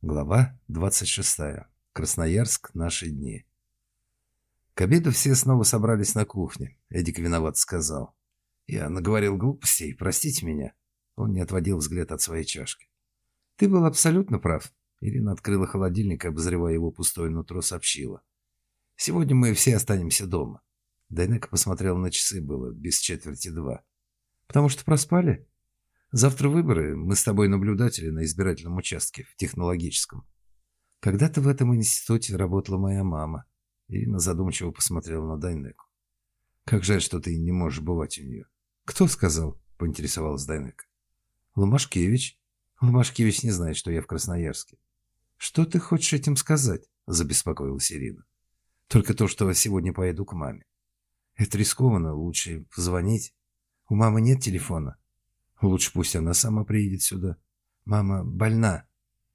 Глава 26. Красноярск. Наши дни. К обеду все снова собрались на кухне. Эдик виноват сказал. «Я наговорил глупостей, простите меня». Он не отводил взгляд от своей чашки. «Ты был абсолютно прав». Ирина открыла холодильник и, обозревая его пустое нутро, сообщила. «Сегодня мы все останемся дома». Дайнека посмотрела на часы, было без четверти 2. «Потому что проспали? Завтра выборы, мы с тобой наблюдатели на избирательном участке, в технологическом. Когда-то в этом институте работала моя мама». Ирина задумчиво посмотрела на Дайнеку. «Как жаль, что ты не можешь бывать у нее». «Кто сказал?» – поинтересовалась Дайнека. «Ломашкевич. Ломашкевич не знает, что я в Красноярске». «Что ты хочешь этим сказать?» – забеспокоилась Ирина. «Только то, что сегодня поеду к маме». «Это рискованно, лучше позвонить. У мамы нет телефона». «Лучше пусть она сама приедет сюда. Мама больна».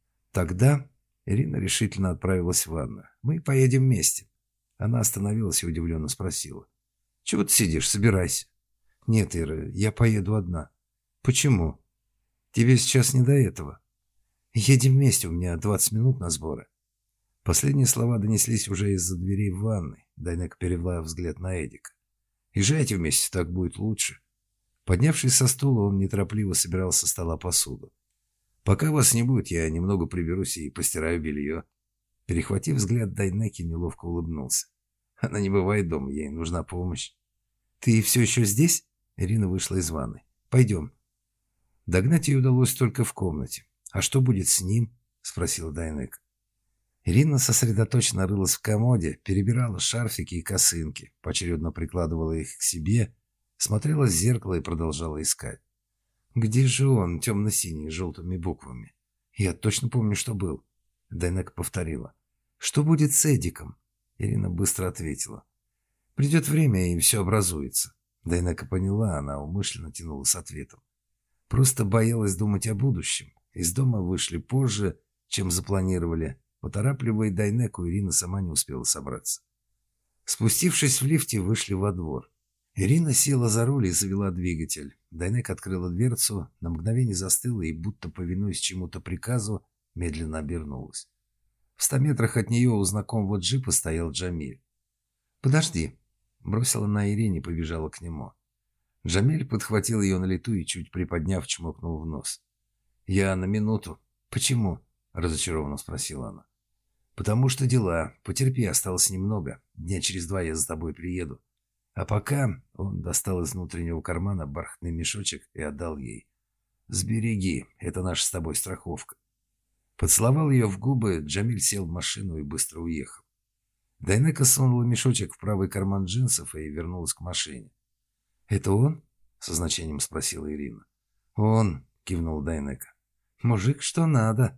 Тогда Ирина решительно отправилась в ванну. «Мы поедем вместе». Она остановилась и удивленно спросила. «Чего ты сидишь? Собирайся». «Нет, Ира, я поеду одна». «Почему?» «Тебе сейчас не до этого». «Едем вместе, у меня 20 минут на сборы». Последние слова донеслись уже из-за дверей в ванной. Дайнека перевела взгляд на Эдика. «Езжайте вместе, так будет лучше». Поднявшись со стула, он неторопливо собирал со стола посуду. «Пока вас не будет, я немного приберусь и постираю белье». Перехватив взгляд, Дайнеки неловко улыбнулся. «Она не бывает дома, ей нужна помощь». «Ты все еще здесь?» Ирина вышла из ванной. «Пойдем». Догнать ее удалось только в комнате. «А что будет с ним?» – спросила Дайнека. Ирина сосредоточенно рылась в комоде, перебирала шарфики и косынки, поочередно прикладывала их к себе, смотрела в зеркало и продолжала искать. «Где же он, темно-синий, с желтыми буквами? Я точно помню, что был». Дайнека повторила. «Что будет с Эдиком?» Ирина быстро ответила. «Придет время, и все образуется». Дайнека поняла, она умышленно тянула с ответом. Просто боялась думать о будущем. Из дома вышли позже, чем запланировали. Поторапливая Дайнеку, Ирина сама не успела собраться. Спустившись в лифте, вышли во двор. Ирина села за руль и завела двигатель. Дайнека открыла дверцу, на мгновение застыла и, будто повинуясь чему-то приказу, медленно обернулась. В 100 метрах от нее у знакомого джипа стоял Джамиль. «Подожди», — бросила на Ирине и побежала к нему. Джамиль подхватил ее на лету и, чуть приподняв, чмокнул в нос. «Я на минуту». «Почему?» — разочарованно спросила она. «Потому что дела. Потерпи, осталось немного. Дня через 2 я за тобой приеду. А пока...» — он достал из внутреннего кармана бархатный мешочек и отдал ей. «Сбереги, это наша с тобой страховка». Поцеловал ее в губы, Джамиль сел в машину и быстро уехал. Дайнека сунула мешочек в правый карман джинсов и вернулась к машине. «Это он?» — со значением спросила Ирина. «Он», — кивнул Дайнека. «Мужик, что надо».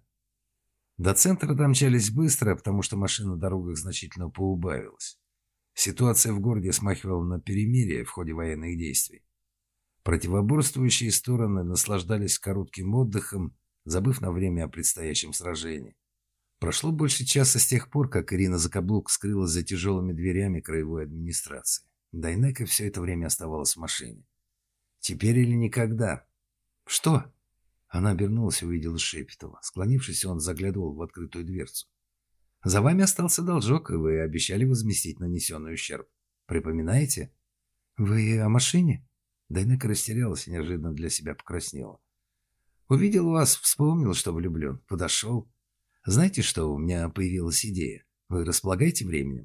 До центра домчались быстро, потому что машин на дорогах значительно поубавилось. Ситуация в городе смахивала на перемирие в ходе военных действий. Противоборствующие стороны наслаждались коротким отдыхом, забыв на время о предстоящем сражении. Прошло больше часа с тех пор, как Ирина за каблук скрылась за тяжелыми дверями краевой администрации. Дайнека все это время оставалась в машине. Теперь или никогда? «Что?» Она обернулась и увидела Шепетова. Склонившись, он заглядывал в открытую дверцу. «За вами остался должок, и вы обещали возместить нанесенный ущерб. Припоминаете?» «Вы о машине?» Дайнека растерялась и неожиданно для себя покраснела. «Увидел вас, вспомнил, что влюблен. Подошел. Знаете что, у меня появилась идея. Вы располагаете временем?»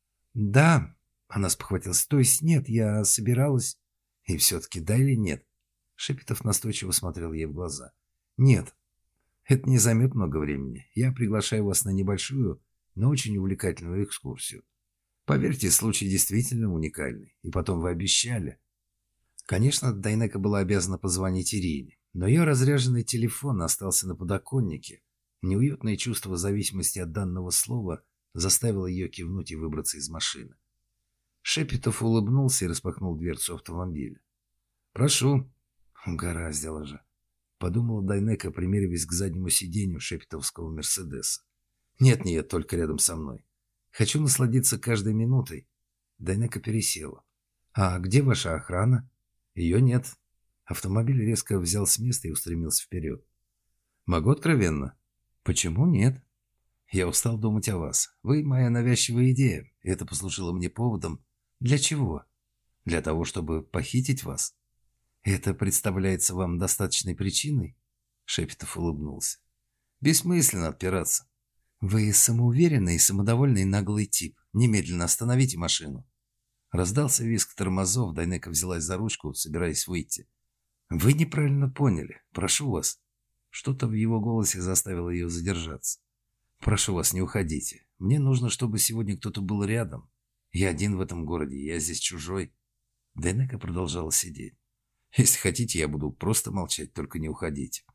«Да», — она спохватилась. «То есть нет, я собиралась...» «И все-таки да или нет?» Шепетов настойчиво смотрел ей в глаза. «Нет, это не займет много времени. Я приглашаю вас на небольшую, но очень увлекательную экскурсию. Поверьте, случай действительно уникальный. И потом вы обещали». Конечно, Дайнека была обязана позвонить Ирине, но ее разряженный телефон остался на подоконнике. Неуютное чувство зависимости от данного слова заставило ее кивнуть и выбраться из машины. Шепетов улыбнулся и распахнул дверцу автомобиля. «Прошу». «Угораздило же», — подумала Дайнека, примериваясь к заднему сиденью шепетовского «Мерседеса». «Нет-нет, только рядом со мной. Хочу насладиться каждой минутой». Дайнека пересела. «А где ваша охрана?» «Ее нет». Автомобиль резко взял с места и устремился вперед. «Могу откровенно?» Почему нет? Я устал думать о вас. Вы моя навязчивая идея. И это послужило мне поводом. Для чего? Для того, чтобы похитить вас? Это представляется вам достаточной причиной? Шепетов улыбнулся. Бессмысленно отпираться. Вы самоуверенный и самодовольный наглый тип. Немедленно остановите машину. Раздался визг тормозов, Дайнека взялась за ручку, собираясь выйти. Вы неправильно поняли. Прошу вас. Что-то в его голосе заставило ее задержаться. Прошу вас, не уходите. Мне нужно, чтобы сегодня кто-то был рядом. Я один в этом городе, я здесь чужой. Дайнека продолжала сидеть. Если хотите, я буду просто молчать, только не уходите.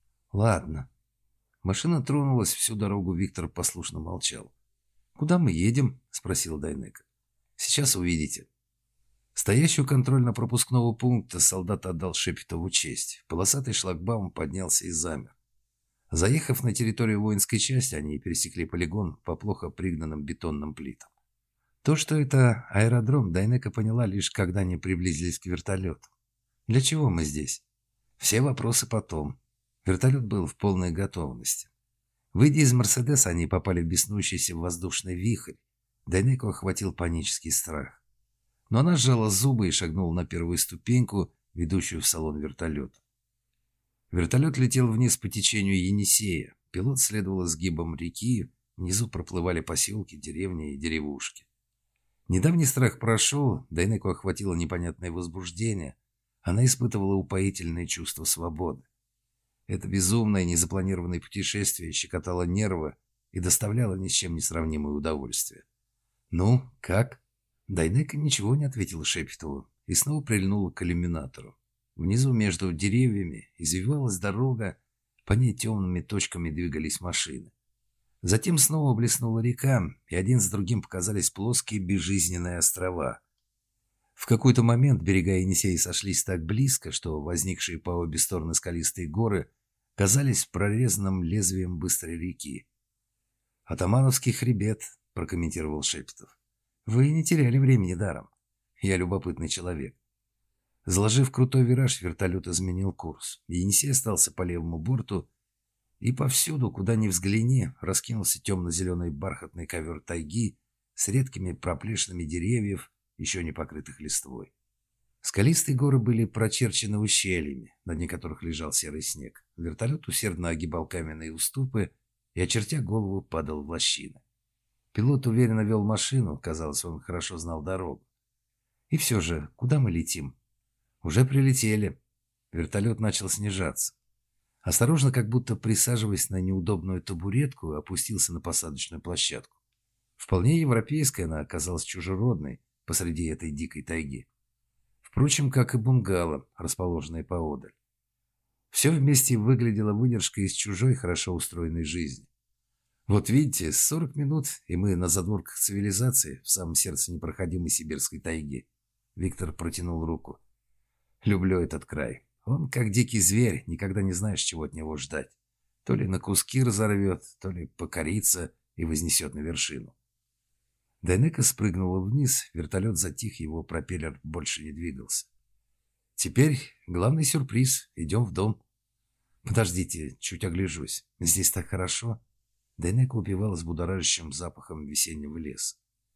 Ладно. Машина тронулась, всю дорогу Виктор послушно молчал. «Куда мы едем?» – спросила Дайнека. «Сейчас увидите». Стоящий у контрольно-пропускного пункта солдат отдал Шепетову честь. Полосатый шлагбаум поднялся и замер. Заехав на территорию воинской части, они пересекли полигон по плохо пригнанным бетонным плитам. То, что это аэродром, Дайнека поняла лишь когда они приблизились к вертолету. Для чего мы здесь? Все вопросы потом. Вертолет был в полной готовности. Выйдя из «Мерседеса», они попали в беснующийся воздушный вихрь. Дайнеку охватил панический страх. Но она сжала зубы и шагнула на первую ступеньку, ведущую в салон вертолета. Вертолет летел вниз по течению Енисея. Пилот следовал изгибам реки, внизу проплывали поселки, деревни и деревушки. Недавний страх прошел, Дайнеку охватило непонятное возбуждение. Она испытывала упоительное чувство свободы. Это безумное, незапланированное путешествие щекотало нервы и доставляло ни с чем не сравнимое удовольствие. «Ну, как?» Дайнека ничего не ответила Шепетову и снова прильнула к иллюминатору. Внизу между деревьями извивалась дорога, по ней темными точками двигались машины. Затем снова блеснула река, и один за другим показались плоские безжизненные острова. В какой-то момент берега Енисея сошлись так близко, что возникшие по обе стороны скалистые горы казались прорезанным лезвием быстрой реки. «Атамановский хребет», — прокомментировал Шепетов. «Вы не теряли времени даром. Я любопытный человек». Заложив крутой вираж, вертолет изменил курс. Енисей остался по левому борту, и повсюду, куда ни взгляни, раскинулся темно-зеленый бархатный ковер тайги с редкими проплешинами деревьев, еще не покрытых листвой. Скалистые горы были прочерчены ущельями, на дне которых лежал серый снег. Вертолет усердно огибал каменные уступы и, очертя голову, падал в лощины. Пилот уверенно вел машину, казалось, он хорошо знал дорогу. И все же, куда мы летим? Уже прилетели. Вертолет начал снижаться. Осторожно, как будто присаживаясь на неудобную табуретку, опустился на посадочную площадку. Вполне европейская она оказалась чужеродной посреди этой дикой тайги. Впрочем, как и бунгало, расположенное поодаль. Все вместе выглядело выдержкой из чужой, хорошо устроенной жизни. Вот видите, 40 минут, и мы на задворках цивилизации, в самом сердце непроходимой сибирской тайги. Виктор протянул руку. Люблю этот край. Он, как дикий зверь, никогда не знаешь, чего от него ждать. То ли на куски разорвет, то ли покорится и вознесет на вершину. Дайнека спрыгнула вниз, вертолет затих, его пропеллер больше не двигался. Теперь главный сюрприз. Идем в дом. Подождите, чуть огляжусь. Здесь так хорошо. Дайнека упивалась будоражащим запахом весеннего леса.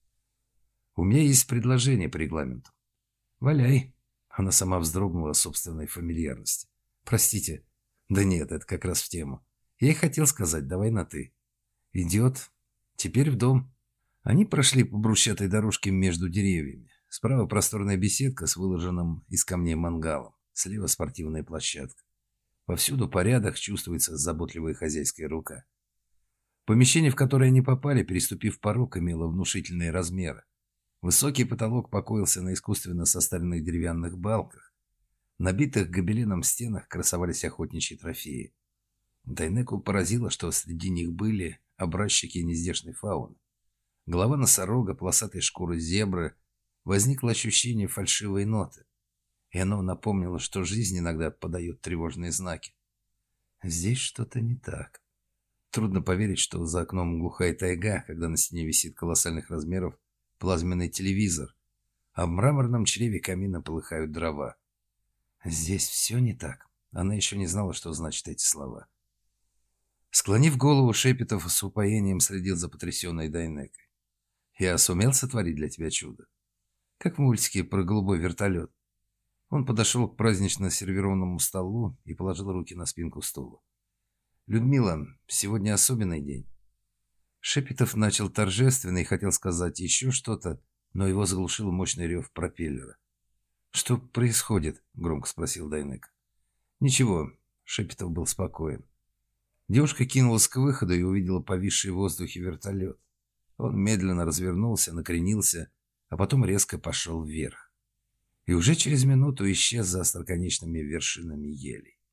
У меня есть предложение по регламенту. Валяй. Она сама вздрогнула от собственной фамильярности. Простите. Да нет, это как раз в тему. Я и хотел сказать, давай на «ты». Идет. Теперь в дом. Они прошли по брусчатой дорожке между деревьями. Справа просторная беседка с выложенным из камней мангалом. Слева спортивная площадка. Повсюду порядок, чувствуется заботливая хозяйская рука. Помещение, в которое они попали, переступив порог, имело внушительные размеры. Высокий потолок покоился на искусственно состаренных деревянных балках. На битых гобеленом стенах красовались охотничьи трофеи. Дайнеку поразило, что среди них были образчики нездешней фауны. Голова носорога, полосатой шкуры зебры. Возникло ощущение фальшивой ноты. И оно напомнило, что жизнь иногда подает тревожные знаки. Здесь что-то не так. Трудно поверить, что за окном глухая тайга, когда на стене висит колоссальных размеров плазменный телевизор, а в мраморном чреве камина полыхают дрова. Здесь все не так. Она еще не знала, что значат эти слова. С Склонив голову, Шепетов с упоением следил за потрясенной Дайнекой. «Я сумел сотворить для тебя чудо. Как в мультике про голубой вертолет». Он подошел к празднично сервированному столу и положил руки на спинку стула. «Людмила, сегодня особенный день». Шепетов начал торжественно и хотел сказать еще что-то, но его заглушил мощный рев пропеллера. «Что происходит?» — громко спросил Дайнека. «Ничего», — Шепетов был спокоен. Девушка кинулась к выходу и увидела повисший в воздухе вертолет. Он медленно развернулся, накренился, а потом резко пошел вверх. И уже через минуту исчез за остроконечными вершинами елей.